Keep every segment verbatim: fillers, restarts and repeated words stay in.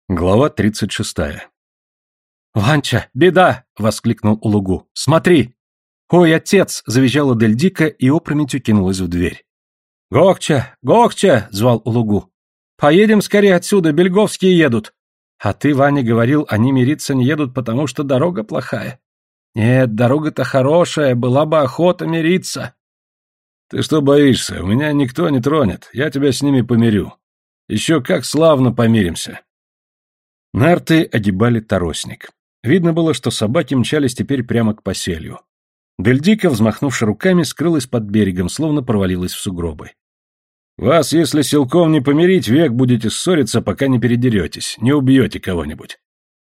Глава тридцать шестая. «Ванча, беда!» — воскликнул Улугу. «Смотри!» «Ой, отец!» — завизжала Дельдика и опрометью кинулась в дверь. «Гокча! Гокча!» — звал Улугу. «Поедем скорее отсюда, бельговские едут!» «А ты, Ваня, говорил, они мириться не едут, потому что дорога плохая». «Нет, дорога-то хорошая, была бы охота мириться». «Ты что боишься? У меня никто не тронет, я тебя с ними помирю. Еще как славно помиримся». Нарты огибали торосник. Видно было, что собаки мчались теперь прямо к поселью. Дельдика, взмахнувши руками, скрылась под берегом, словно провалилась в сугробы. «Вас, если силком не помирить, век будете ссориться, пока не передеретесь, не убьете кого-нибудь».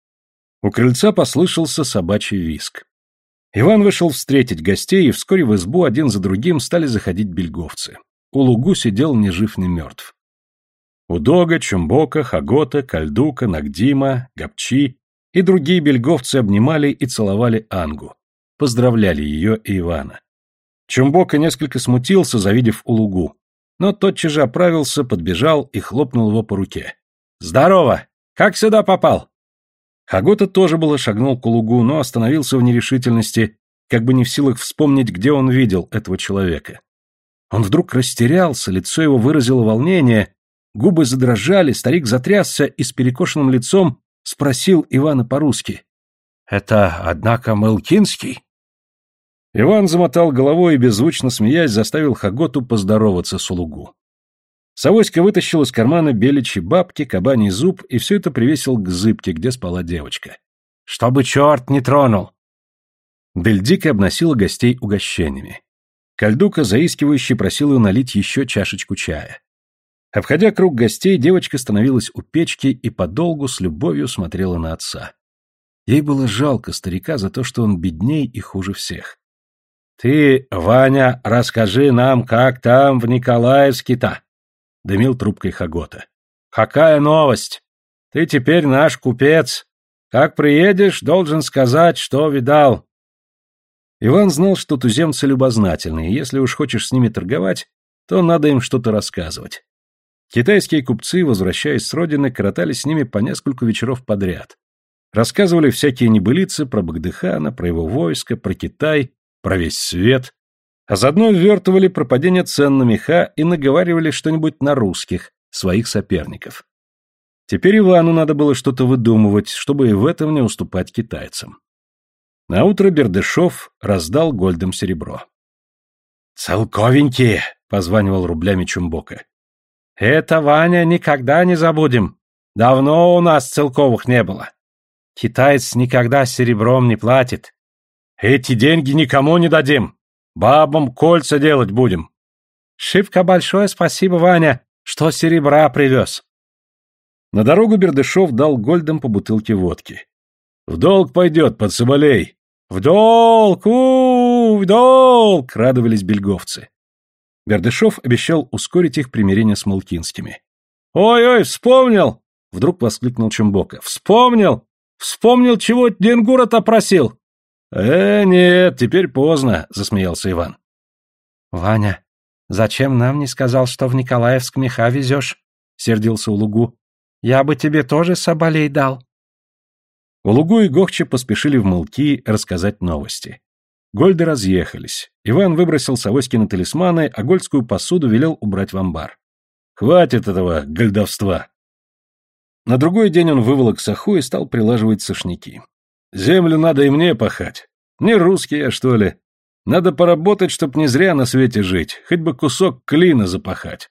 У крыльца послышался собачий визг. Иван вышел встретить гостей, и вскоре в избу один за другим стали заходить бельговцы. Улугу сидел ни жив, ни мертв. Удога, Чумбока, Хагота, Кальдука, Нагдима, Гапчи и другие бельговцы обнимали и целовали Ангу, поздравляли ее и Ивана. Чумбока несколько смутился, завидев Улугу, но тотчас же оправился, подбежал и хлопнул его по руке. «Здорово! Как сюда попал?» Хагота тоже было шагнул к Улугу, но остановился в нерешительности, как бы не в силах вспомнить, где он видел этого человека. Он вдруг растерялся, лицо его выразило волнение, губы задрожали, старик затрясся и с перекошенным лицом спросил Ивана по-русски. «Это, однако, Мылкинский?» Иван замотал головой и, беззвучно смеясь, заставил Хаготу поздороваться с Улугу. Савоська вытащил из кармана беличьи бабки, кабаний зуб и все это привесил к зыбке, где спала девочка. «Чтобы черт не тронул!» Дельдика обносила гостей угощениями. Кальдука заискивающе просил ее налить еще чашечку чая. Обходя круг гостей, девочка становилась у печки и подолгу с любовью смотрела на отца. Ей было жалко старика за то, что он бедней и хуже всех. «Ты, Ваня, расскажи нам, как там в Николаевске-то?» — дымил трубкой Хагота. «Какая новость? Ты теперь наш купец. Как приедешь, должен сказать, что видал». Иван знал, что туземцы любознательны, и если уж хочешь с ними торговать, то надо им что-то рассказывать. Китайские купцы, возвращаясь с родины, коротали с ними по нескольку вечеров подряд. Рассказывали всякие небылицы про Багдыхана, про его войско, про Китай, про весь свет, а заодно ввертывали про падение цен на меха и наговаривали что-нибудь на русских, своих соперников. Теперь Ивану надо было что-то выдумывать, чтобы и в этом не уступать китайцам. Наутро Бердышев раздал гольдом серебро. «Целковенькие!» — позванивал рублями Чумбока. «Это, Ваня, никогда не забудем. Давно у нас целковых не было. Китаец никогда серебром не платит. Эти деньги никому не дадим. Бабам кольца делать будем. Шибко большое спасибо, Ваня, что серебра привез». На дорогу Бердышев дал гольдом по бутылке водки. «В долг пойдет, подсоболей!» «В долг! У, в долг!» — радовались бельговцы. Бердышев обещал ускорить их примирение с Мылкинскими. «Ой-ой, вспомнил!» — вдруг воскликнул Чумбока. «Вспомнил! Вспомнил, чего Денгура-то просил!» «Э, нет, теперь поздно», — засмеялся Иван. «Ваня, зачем нам не сказал, что в Николаевск меха везешь?» — сердился Улугу. «Я бы тебе тоже соболей дал». Улугу и Гохча поспешили в Мылки рассказать новости. Гольды разъехались. Иван выбросил Савоськины талисманы, а гольдскую посуду велел убрать в амбар. «Хватит этого гольдовства!» На другой день он выволок саху и стал прилаживать сошняки. «Землю надо и мне пахать. Не русский я, что ли? Надо поработать, чтоб не зря на свете жить, хоть бы кусок клина запахать».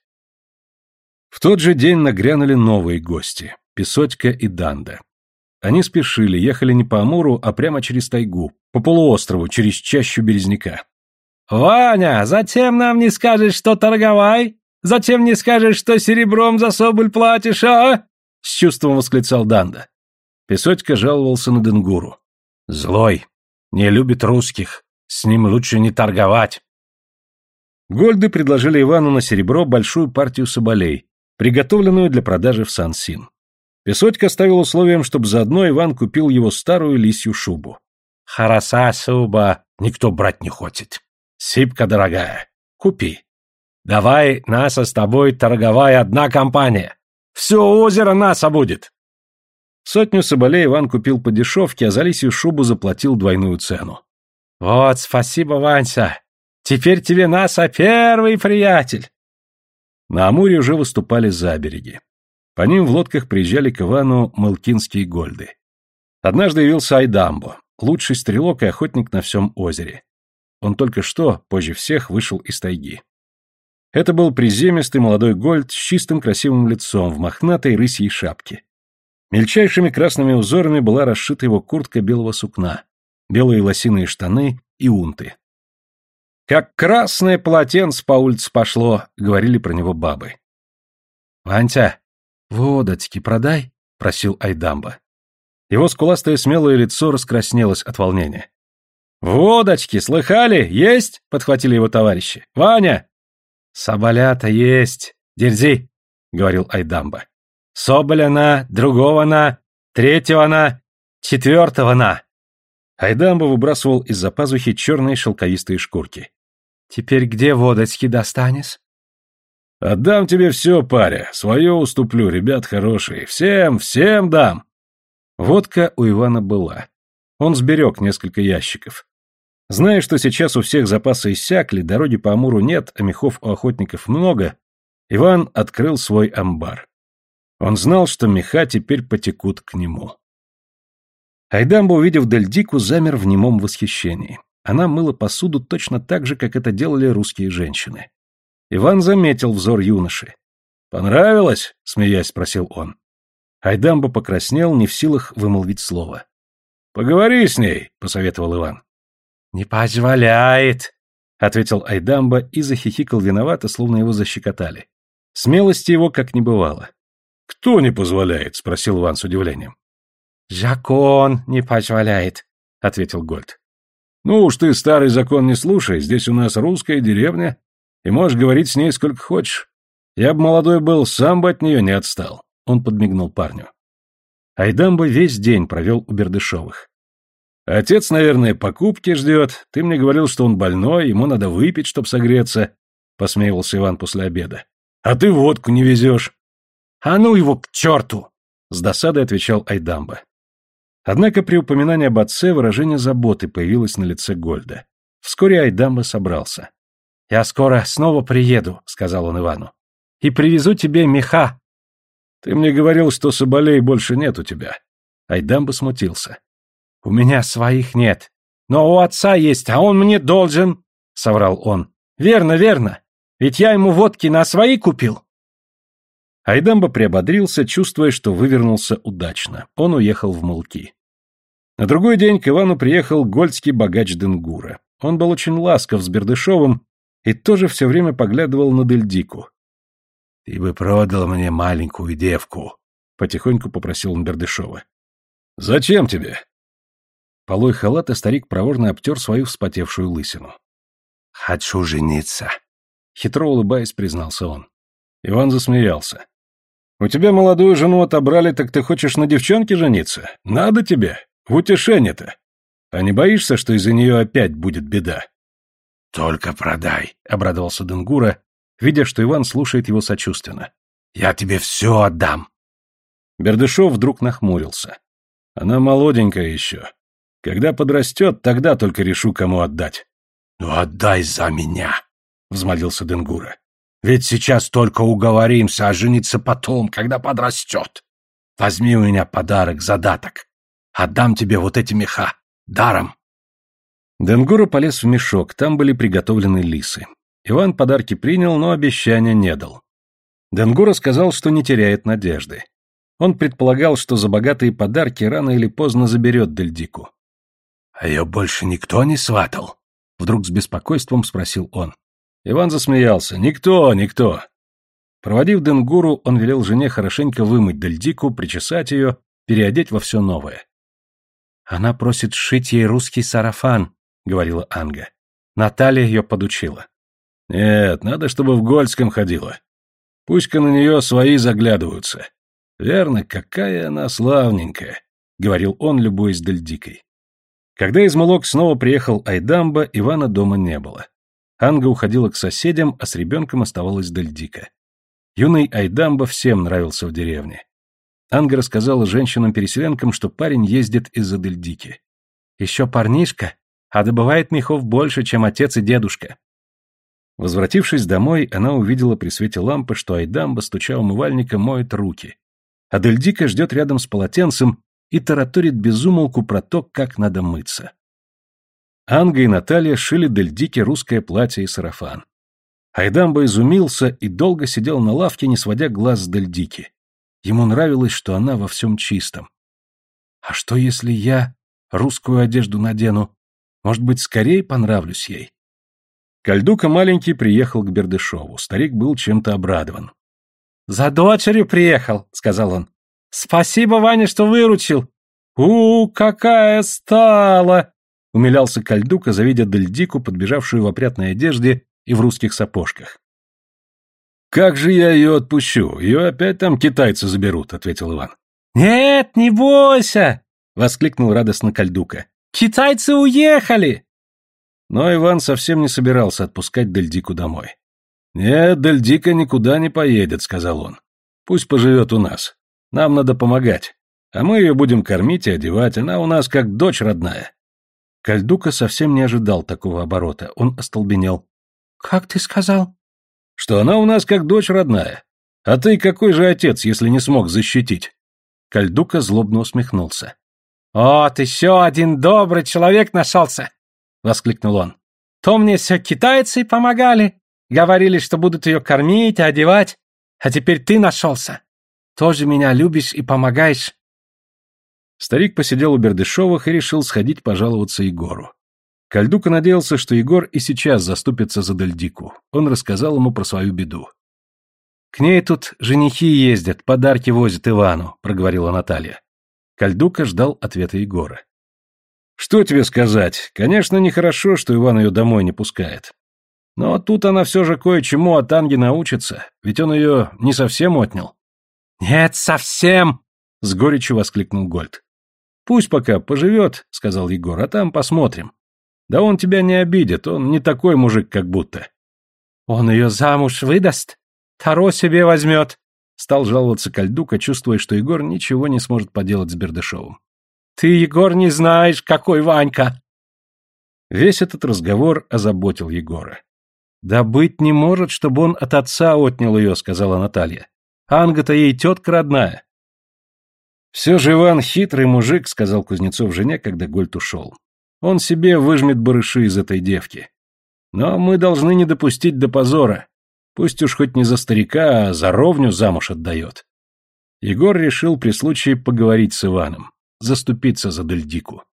В тот же день нагрянули новые гости — Песотька и Данда. Они спешили, ехали не по Амуру, а прямо через тайгу, по полуострову, через чащу березняка. «Ваня, затем нам не скажешь, что торговай? Затем не скажешь, что серебром за соболь платишь, а?» — с чувством восклицал Данда. Песотька жаловался на Денгуру. «Злой, не любит русских, с ним лучше не торговать». Гольды предложили Ивану на серебро большую партию соболей, приготовленную для продажи в Сан-Син. Песотька ставил условием, чтобы заодно Иван купил его старую лисью шубу. «Хараса шуба, никто брать не хочет. Сипка дорогая, купи. Давай нас с тобой торговая одна компания. Все озеро наса будет». Сотню соболей Иван купил по дешевке, а за лисью шубу заплатил двойную цену. «Вот, спасибо, Ванька. Теперь тебе Наса первый приятель!» На Амуре уже выступали забереги. По ним в лодках приезжали к Ивану мылкинские гольды. Однажды явился Айдамбо, лучший стрелок и охотник на всем озере. Он только что, позже всех, вышел из тайги. Это был приземистый молодой гольд с чистым красивым лицом в мохнатой рысьей шапке. Мельчайшими красными узорами была расшита его куртка белого сукна, белые лосиные штаны и унты. «Как красное полотенце по улице пошло», — говорили про него бабы. «Ванька, водочки продай», — просил Айдамбо. Его скуластое смелое лицо раскраснелось от волнения. «Водочки, слыхали? Есть?» — подхватили его товарищи. «Ваня!» «Соболята есть. Дерзи», — говорил Айдамбо. «Соболя на, другого на, третьего на, четвертого на». Айдамбо выбрасывал из-за пазухи черные шелковистые шкурки. «Теперь где водочки достанешь?» «Отдам тебе все, паря. Свое уступлю, ребят хорошие. Всем, всем дам!» Водка у Ивана была. Он сберег несколько ящиков. Зная, что сейчас у всех запасы иссякли, дороги по Амуру нет, а мехов у охотников много, Иван открыл свой амбар. Он знал, что меха теперь потекут к нему. Айдамбо, увидев Дельдику, замер в немом восхищении. Она мыла посуду точно так же, как это делали русские женщины. Иван заметил взор юноши. «Понравилось?» — смеясь спросил он. Айдамбо покраснел, не в силах вымолвить слово. «Поговори с ней», — посоветовал Иван. «Не позволяет», — ответил Айдамбо и захихикал виновато, словно его защекотали. Смелости его как не бывало. «Кто не позволяет?» — спросил Иван с удивлением. «Закон не позволяет», — ответил Гольд. «Ну уж ты старый закон не слушай, здесь у нас русская деревня, и можешь говорить с ней сколько хочешь. Я бы молодой был, сам бы от нее не отстал», — он подмигнул парню. Айдамбо весь день провел у Бердышевых. «Отец, наверное, покупки ждет. Ты мне говорил, что он больной, ему надо выпить, чтоб согреться», — посмеивался Иван после обеда. «А ты водку не везешь». «А ну его к черту!» — с досадой отвечал Айдамбо. Однако при упоминании об отце выражение заботы появилось на лице Гольда. Вскоре Айдамбо собрался. «Я скоро снова приеду», — сказал он Ивану, — «и привезу тебе меха». «Ты мне говорил, что соболей больше нет у тебя». Айдамбо смутился. «У меня своих нет, но у отца есть, а он мне должен», — соврал он. «Верно, верно, ведь я ему водки на свои купил». Айдамбо приободрился, чувствуя, что вывернулся удачно. Он уехал в Мылки. На другой день к Ивану приехал гольдский богач Денгура. Он был очень ласков с Бердышевым и тоже все время поглядывал на Дельдику. «Ты бы продал мне маленькую девку», — потихоньку попросил он Бердышева. «Зачем тебе?» Полой халата старик проворно обтер свою вспотевшую лысину. «Хочу жениться», — хитро улыбаясь, признался он. Иван засмеялся. «У тебя молодую жену отобрали, так ты хочешь на девчонке жениться? Надо тебе, в утешение-то. А не боишься, что из-за нее опять будет беда?» «Только продай», — обрадовался Денгура, видя, что Иван слушает его сочувственно. «Я тебе все отдам». Бердышев вдруг нахмурился. «Она молоденькая еще. Когда подрастет, тогда только решу, кому отдать». «Ну отдай за меня», — взмолился Денгура. «Ведь сейчас только уговоримся, а жениться потом, когда подрастет. Возьми у меня подарок, задаток. Отдам тебе вот эти меха. Даром». Денгура полез в мешок, там были приготовлены лисы. Иван подарки принял, но обещания не дал. Денгура сказал, что не теряет надежды. Он предполагал, что за богатые подарки рано или поздно заберет Дельдику. «А ее больше никто не сватал?» — вдруг с беспокойством спросил он. Иван засмеялся. «Никто, никто». Проводив Денгуру, он велел жене хорошенько вымыть Дельдику, причесать ее, переодеть во все новое. «Она просит сшить ей русский сарафан», — говорила Анга. Наталья ее подучила. «Нет, надо, чтобы в Гольдском ходила. Пусть-ка на нее свои заглядываются. Верно, какая она славненькая», — говорил он, любуясь Дельдикой. Когда из Мылок снова приехал Айдамбо, Ивана дома не было. Анга уходила к соседям, а с ребенком оставалась Дельдика. Юный Айдамбо всем нравился в деревне. Анга рассказала женщинам-переселенкам, что парень ездит из-за Дельдики. «Еще парнишка, а добывает мехов больше, чем отец и дедушка». Возвратившись домой, она увидела при свете лампы, что Айдамба, стуча умывальника, моет руки, а Дельдика ждет рядом с полотенцем и тараторит без умолку про то, как надо мыться. Анга и Наталья шили Дельдике русское платье и сарафан. Айдамба изумился и долго сидел на лавке, не сводя глаз с Дельдики. Ему нравилось, что она во всем чистом. «А что, если я русскую одежду надену? Может быть, скорее понравлюсь ей?» Кальдука маленький приехал к Бердышеву. Старик был чем-то обрадован. «За дочерью приехал», — сказал он. «Спасибо, Ваня, что выручил». «У, какая стала!» — умилялся Кальдука, завидя Дельдику, подбежавшую в опрятной одежде и в русских сапожках. «Как же я ее отпущу? Ее опять там китайцы заберут», — ответил Иван. «Нет, не бойся!» — воскликнул радостно Кальдука. «Китайцы уехали!» Но Иван совсем не собирался отпускать Дельдику домой. «Нет, Дельдика никуда не поедет», — сказал он. «Пусть поживет у нас. Нам надо помогать. А мы ее будем кормить и одевать, она у нас как дочь родная». Кальдука совсем не ожидал такого оборота. Он остолбенел. «Как ты сказал?» «Что она у нас как дочь родная. А ты какой же отец, если не смог защитить?» Кальдука злобно усмехнулся. «Вот еще один добрый человек нашелся!» — воскликнул он. «То мне все китайцы помогали, говорили, что будут ее кормить и одевать, а теперь ты нашелся. Тоже меня любишь и помогаешь». Старик посидел у Бердышевых и решил сходить пожаловаться Егору. Кальдука надеялся, что Егор и сейчас заступится за Дельдику. Он рассказал ему про свою беду. «К ней тут женихи ездят, подарки возят Ивану», — проговорила Наталья. Кальдука ждал ответа Егора. «Что тебе сказать? Конечно, нехорошо, что Иван ее домой не пускает. Но тут она все же кое-чему от Анги научится, ведь он ее не совсем отнял». «Нет, совсем!» — с горечью воскликнул Гольд. «Пусть пока поживет», — сказал Егор, — «а там посмотрим. Да он тебя не обидит, он не такой мужик, как будто». «Он ее замуж выдаст? Таро себе возьмет», — стал жаловаться Кальдука, чувствуя, что Егор ничего не сможет поделать с Бердышевым. «Ты, Егор, не знаешь, какой Ванька!» Весь этот разговор озаботил Егора. «Да быть не может, чтобы он от отца отнял ее», — сказала Наталья. «Анга-то ей тетка родная». «Все же Иван хитрый мужик», — сказал Кузнецов жене, когда Гольд ушел. «Он себе выжмет барыши из этой девки. Но мы должны не допустить до позора. Пусть уж хоть не за старика, а за ровню замуж отдает». Егор решил при случае поговорить с Иваном, заступиться за Дельдику.